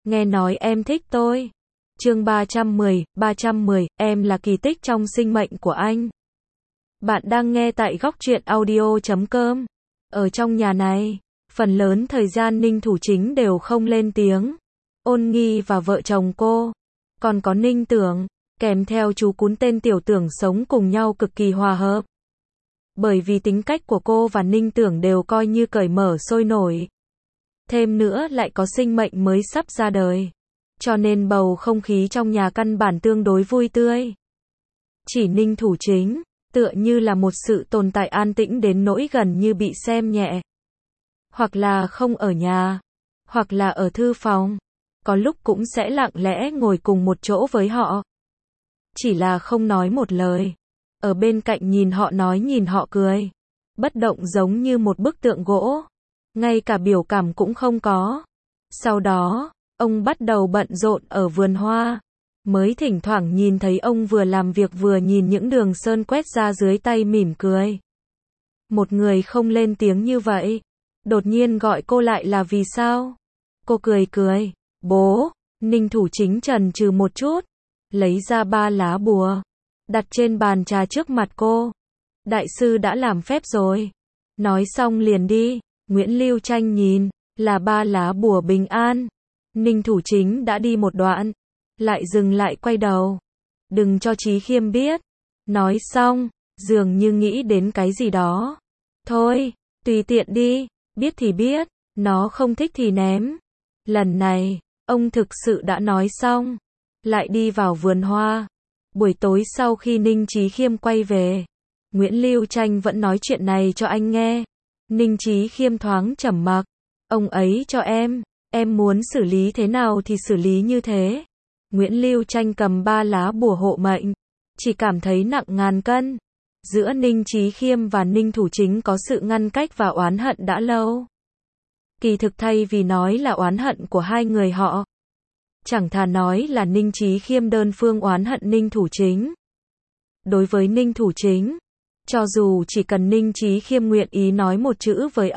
nghe nói em thích tôi. Chương 310, em là kỳ tích trong sinh mệnh của anh. Bạn đang nghe tại góc truyện audio.com. Ở trong nhà này, phần lớn thời gian Ninh Thủ Chính đều không lên tiếng. Ôn Nghi và vợ chồng cô, còn có Ninh Tưởng, kèm theo chú cún tên Tiểu Tưởng sống cùng nhau cực kỳ hòa hợp. Bởi vì tính cách của cô và Ninh Tưởng đều coi như cởi mở sôi nổi. Thêm nữa lại có sinh mệnh mới sắp ra đời. Cho nên bầu không khí trong nhà căn bản tương đối vui tươi. Chỉ Ninh Thủ Chính, tựa như là một sự tồn tại an tĩnh đến nỗi gần như bị xem nhẹ. Hoặc là không ở nhà, hoặc là ở thư phòng. Có lúc cũng sẽ lặng lẽ ngồi cùng một chỗ với họ. Chỉ là không nói một lời. Ở bên cạnh nhìn họ nói nhìn họ cười. Bất động giống như một bức tượng gỗ. Ngay cả biểu cảm cũng không có. Sau đó, ông bắt đầu bận rộn ở vườn hoa. Mới thỉnh thoảng nhìn thấy ông vừa làm việc vừa nhìn những đường sơn quét ra dưới tay mỉm cười. Một người không lên tiếng như vậy. Đột nhiên gọi cô lại là vì sao? Cô cười cười. Bố, Ninh Thủ Chính chần chừ một chút. Lấy ra 3 lá bùa. Đặt trên bàn trà trước mặt cô. Đại sư đã làm phép rồi. Nói xong liền đi. Nguyễn Lưu Tranh nhìn. Là 3 lá bùa bình an. Ninh Thủ Chính đã đi một đoạn. Lại dừng lại quay đầu. Đừng cho Chí Khiêm biết. Nói xong, dường như nghĩ đến cái gì đó. Thôi, tùy tiện đi. Biết thì biết. Nó không thích thì ném. Lần này, ông thực sự đã nói xong. Lại đi vào vườn hoa. Buổi tối sau khi Ninh Chí Khiêm quay về, Nguyễn Lưu Tranh vẫn nói chuyện này cho anh nghe. Ninh Chí Khiêm thoáng trầm mặc. Ông ấy cho em muốn xử lý thế nào thì xử lý như thế. Nguyễn Lưu Tranh cầm 3 lá bùa hộ mệnh, chỉ cảm thấy nặng ngàn cân. Giữa Ninh Chí Khiêm và Ninh Thủ Chính có sự ngăn cách và oán hận đã lâu. Kỳ thực thay vì nói là oán hận của hai người họ, chẳng thà nói là Ninh Chí Khiêm đơn phương oán hận Ninh Thủ Chính. Đối với Ninh Thủ Chính, cho dù chỉ cần Ninh Chí Khiêm nguyện ý nói một chữ với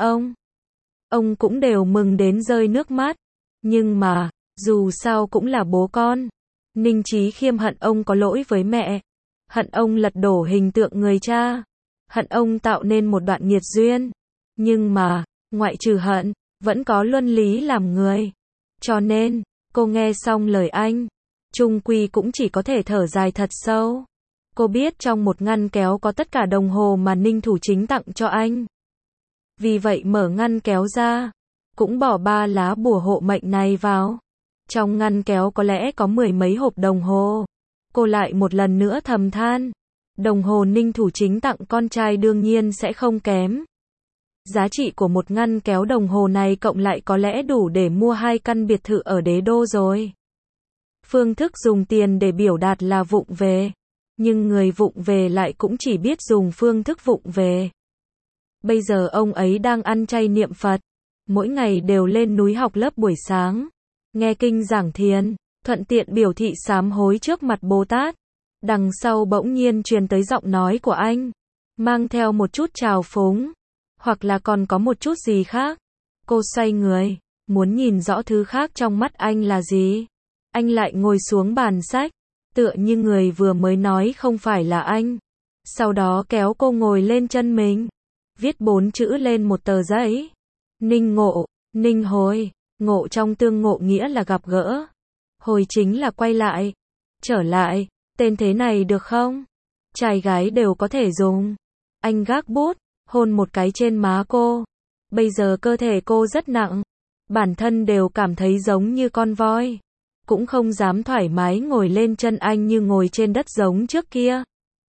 ông cũng đều mừng đến rơi nước mắt. Nhưng mà, dù sao cũng là bố con. Ninh Chí Khiêm hận ông có lỗi với mẹ. Hận ông lật đổ hình tượng người cha. Hận ông tạo nên một đoạn nghiệt duyên. Nhưng mà, ngoại trừ hận, vẫn có luân lý làm người. Cho nên, cô nghe xong lời anh, chung quy cũng chỉ có thể thở dài thật sâu. Cô biết trong một ngăn kéo có tất cả đồng hồ mà Ninh Thủ Chính tặng cho anh. Vì vậy mở ngăn kéo ra, cũng bỏ 3 lá bùa hộ mệnh này vào. Trong ngăn kéo có lẽ có 10 mấy hộp đồng hồ. Cô lại một lần nữa thầm than. Đồng hồ Ninh Thủ Chính tặng con trai đương nhiên sẽ không kém. Giá trị của một ngăn kéo đồng hồ này cộng lại có lẽ đủ để mua 2 căn biệt thự ở Đế Đô rồi. Phương thức dùng tiền để biểu đạt là vụng về. Nhưng người vụng về lại cũng chỉ biết dùng phương thức vụng về. Bây giờ ông ấy đang ăn chay niệm Phật. Mỗi ngày đều lên núi học lớp buổi sáng. Nghe kinh giảng thiền. Thuận tiện biểu thị sám hối trước mặt Bồ Tát. Đằng sau bỗng nhiên truyền tới giọng nói của anh. Mang theo một chút trào phúng. Hoặc là còn có một chút gì khác. Cô xoay người. Muốn nhìn rõ thứ khác trong mắt anh là gì. Anh lại ngồi xuống bàn sách. Tựa như người vừa mới nói không phải là anh. Sau đó kéo cô ngồi lên chân mình. Viết 4 chữ lên một tờ giấy. Ninh ngộ, ninh hồi. Ngộ trong tương ngộ nghĩa là gặp gỡ. Hồi chính là quay lại. Trở lại. Tên thế này được không? Trai gái đều có thể dùng. Anh gác bút. Hôn một cái trên má cô. Bây giờ cơ thể cô rất nặng. Bản thân đều cảm thấy giống như con voi. Cũng không dám thoải mái ngồi lên chân anh như ngồi trên đất giống trước kia.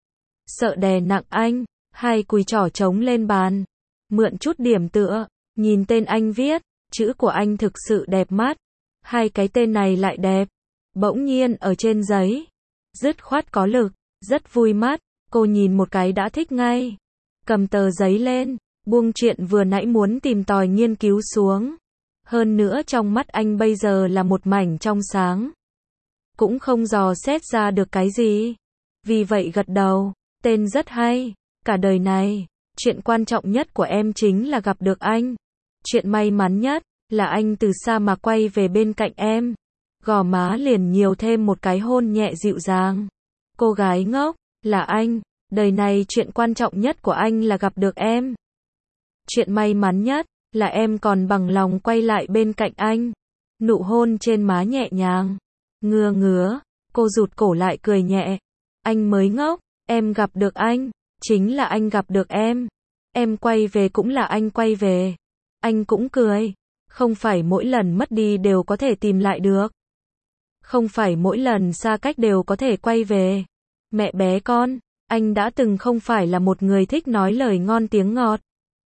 Sợ đè nặng anh. 2 cùi trỏ trống lên bàn. Mượn chút điểm tựa. Nhìn tên anh viết. Chữ của anh thực sự đẹp mắt. 2 cái tên này lại đẹp. Bỗng nhiên ở trên giấy. Dứt khoát có lực. Rất vui mắt. Cô nhìn một cái đã thích ngay. Cầm tờ giấy lên. Buông chuyện vừa nãy muốn tìm tòi nghiên cứu xuống. Hơn nữa trong mắt anh bây giờ là một mảnh trong sáng. Cũng không dò xét ra được cái gì. Vì vậy gật đầu. Tên rất hay. Cả đời này, chuyện quan trọng nhất của em chính là gặp được anh. Chuyện may mắn nhất là anh từ xa mà quay về bên cạnh em. gò má liền nhiều thêm một cái hôn nhẹ dịu dàng. Cô gái ngốc, là anh, đời này chuyện quan trọng nhất của anh là gặp được em. Chuyện may mắn nhất, là em còn bằng lòng quay lại bên cạnh anh. Nụ hôn trên má nhẹ nhàng. Ngứa, cô rụt cổ lại cười nhẹ. Anh mới ngốc, em gặp được anh, chính là anh gặp được em. Em quay về cũng là anh quay về. Anh cũng cười. Không phải mỗi lần mất đi đều có thể tìm lại được. Không phải mỗi lần xa cách đều có thể quay về. Mẹ bé con, anh đã từng không phải là một người thích nói lời ngon tiếng ngọt.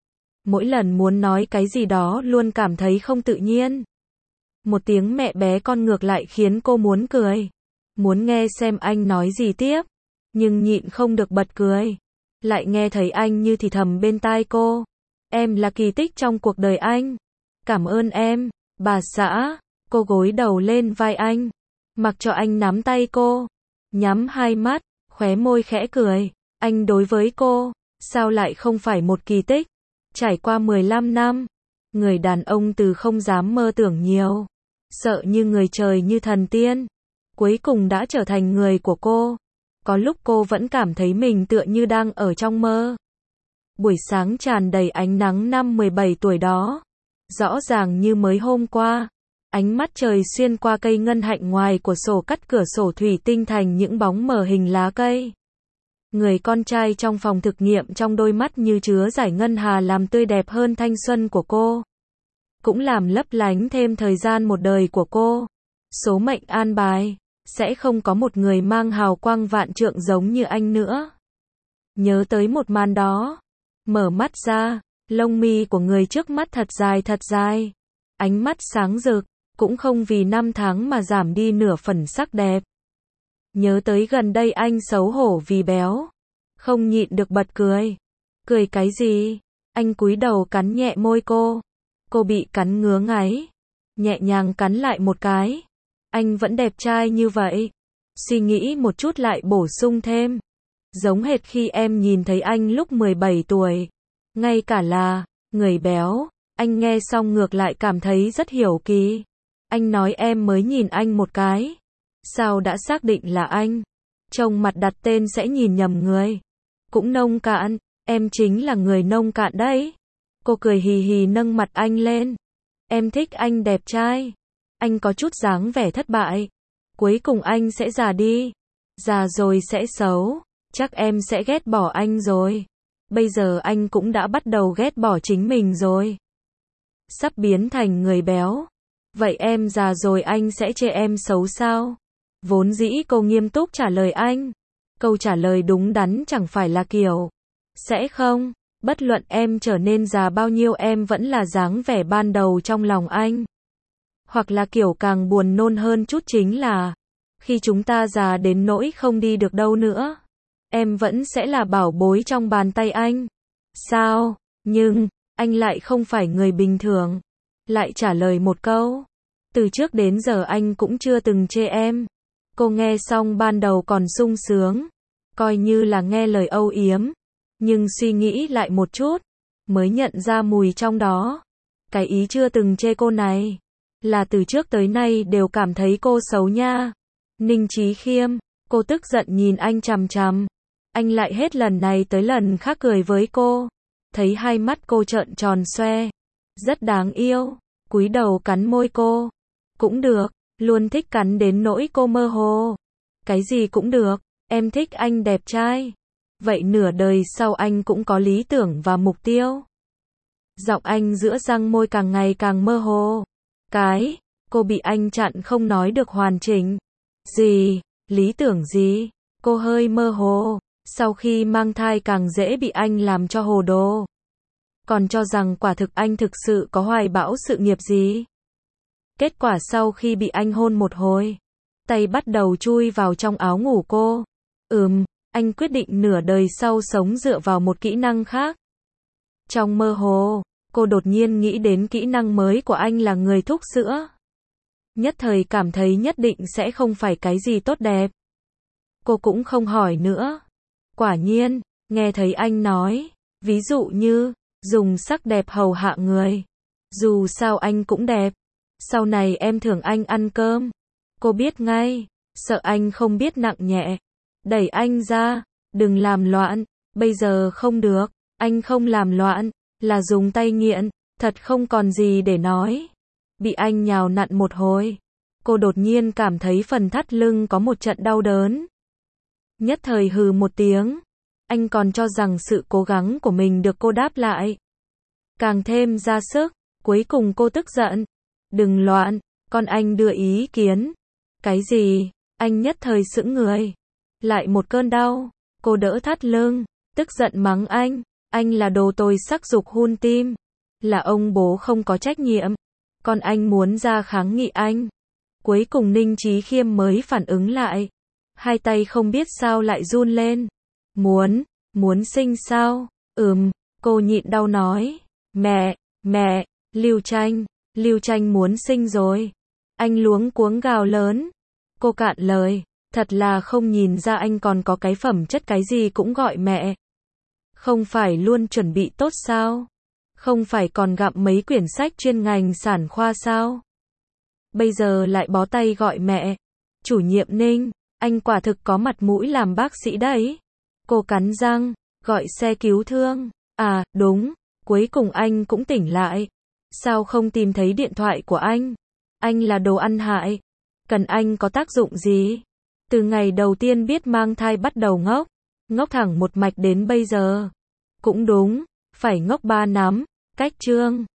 Mỗi lần muốn nói cái gì đó luôn cảm thấy không tự nhiên. Một tiếng mẹ bé con ngược lại khiến cô muốn cười. Muốn nghe xem anh nói gì tiếp. Nhưng nhịn không được bật cười. Lại nghe thấy anh như thì thầm bên tai cô. Em là kỳ tích trong cuộc đời anh. Cảm ơn em, bà xã. Cô gối đầu lên vai anh. Mặc cho anh nắm tay cô. Nhắm hai mắt, khóe môi khẽ cười. Anh đối với cô, sao lại không phải một kỳ tích? Trải qua 15 năm, người đàn ông từ không dám mơ tưởng nhiều, sợ như người trời như thần tiên, cuối cùng đã trở thành người của cô. Có lúc cô vẫn cảm thấy mình tựa như đang ở trong mơ. Buổi sáng tràn đầy ánh nắng năm 17 tuổi đó, rõ ràng như mới hôm qua. Ánh mắt trời xuyên qua cây ngân hạnh ngoài của sổ cắt cửa sổ thủy tinh thành những bóng mờ hình lá cây. Người con trai trong phòng thực nghiệm trong đôi mắt như chứa giải ngân hà làm tươi đẹp hơn thanh xuân của cô. Cũng làm lấp lánh thêm thời gian một đời của cô. Số mệnh an bài, sẽ không có một người mang hào quang vạn trượng giống như anh nữa. Nhớ tới một màn đó. Mở mắt ra, lông mi của người trước mắt thật dài. Ánh mắt sáng rực, cũng không vì năm tháng mà giảm đi nửa phần sắc đẹp. Nhớ tới gần đây anh xấu hổ vì béo. Không nhịn được bật cười. Cười cái gì? Anh cúi đầu cắn nhẹ môi cô. Cô bị cắn ngứa ngáy. Nhẹ nhàng cắn lại một cái. Anh vẫn đẹp trai như vậy. Suy nghĩ một chút lại bổ sung thêm. Giống hệt khi em nhìn thấy anh lúc 17 tuổi. Ngay cả là người béo. Anh nghe xong ngược lại cảm thấy rất hiểu kỳ. Anh nói em mới nhìn anh một cái. Sao đã xác định là anh? Trông mặt đặt tên sẽ nhìn nhầm người. Cũng nông cạn, em chính là người nông cạn đấy. Cô cười hì hì nâng mặt anh lên. Em thích anh đẹp trai. Anh có chút dáng vẻ thất bại. Cuối cùng anh sẽ già đi. Già rồi sẽ xấu. Chắc em sẽ ghét bỏ anh rồi. Bây giờ anh cũng đã bắt đầu ghét bỏ chính mình rồi. Sắp biến thành người béo. Vậy em già rồi anh sẽ chê em xấu sao? Vốn dĩ cô nghiêm túc trả lời anh. Câu trả lời đúng đắn chẳng phải là kiểu. Sẽ không, bất luận em trở nên già bao nhiêu em vẫn là dáng vẻ ban đầu trong lòng anh. Hoặc là kiểu càng buồn nôn hơn chút chính là. Khi chúng ta già đến nỗi không đi được đâu nữa. Em vẫn sẽ là bảo bối trong bàn tay anh. Sao? Nhưng, anh lại không phải người bình thường. Lại trả lời một câu. Từ trước đến giờ anh cũng chưa từng chê em. Cô nghe xong ban đầu còn sung sướng. Coi như là nghe lời âu yếm. Nhưng suy nghĩ lại một chút. Mới nhận ra mùi trong đó. Cái ý chưa từng chê cô này. Là từ trước tới nay đều cảm thấy cô xấu nha. Ninh Chí Khiêm. Cô tức giận nhìn anh chằm chằm. Anh lại hết lần này tới lần khác cười với cô. Thấy hai mắt cô trợn tròn xoe. Rất đáng yêu. Cúi đầu cắn môi cô. Cũng được. Luôn thích cắn đến nỗi cô mơ hồ. Cái gì cũng được. Em thích anh đẹp trai. Vậy nửa đời sau anh cũng có lý tưởng và mục tiêu. Giọng anh giữa răng môi càng ngày càng mơ hồ. Cô bị anh chặn không nói được hoàn chỉnh. Gì? Lý tưởng gì? Cô hơi mơ hồ. Sau khi mang thai càng dễ bị anh làm cho hồ đồ. Còn cho rằng quả thực anh thực sự có hoài bão sự nghiệp gì. Kết quả sau khi bị anh hôn một hồi, tay bắt đầu chui vào trong áo ngủ cô. Anh quyết định nửa đời sau sống dựa vào một kỹ năng khác. Trong mơ hồ, cô đột nhiên nghĩ đến kỹ năng mới của anh là người thúc sữa. Nhất thời cảm thấy nhất định sẽ không phải cái gì tốt đẹp. Cô cũng không hỏi nữa. Quả nhiên, nghe thấy anh nói, ví dụ như, dùng sắc đẹp hầu hạ người. Dù sao anh cũng đẹp. Sau này em thưởng anh ăn cơm. Cô biết ngay, sợ anh không biết nặng nhẹ. Đẩy anh ra, đừng làm loạn, bây giờ không được, anh không làm loạn, là dùng tay nghiện, thật không còn gì để nói. Bị anh nhào nặn một hồi, cô đột nhiên cảm thấy phần thắt lưng có một trận đau đớn. Nhất thời hừ một tiếng, anh còn cho rằng sự cố gắng của mình được cô đáp lại. Càng thêm ra sức, cuối cùng cô tức giận. Đừng loạn, con anh đưa ý kiến. Cái gì? Anh nhất thời sững người. Lại một cơn đau, cô đỡ thắt lưng, tức giận mắng anh là đồ tồi sắc dục hun tim. Là ông bố không có trách nhiệm. Con anh muốn ra kháng nghị anh. Cuối cùng Ninh Chí Khiêm mới phản ứng lại. Hai tay không biết sao lại run lên. Muốn sinh sao? Cô nhịn đau nói. Mẹ, Lưu Tranh muốn sinh rồi. Anh luống cuống gào lớn. Cô cạn lời, thật là không nhìn ra anh còn có cái phẩm chất cái gì cũng gọi mẹ. Không phải luôn chuẩn bị tốt sao? Không phải còn gặm mấy quyển sách chuyên ngành sản khoa sao? Bây giờ lại bó tay gọi mẹ. Chủ nhiệm Ninh, anh quả thực có mặt mũi làm bác sĩ đấy. Cô cắn răng, gọi xe cứu thương. À, đúng, cuối cùng anh cũng tỉnh lại. Sao không tìm thấy điện thoại của anh? Anh là đồ ăn hại. Cần anh có tác dụng gì? Từ ngày đầu tiên biết mang thai bắt đầu ngốc thẳng một mạch đến bây giờ. Cũng đúng, phải ngốc 3 năm, cách chương.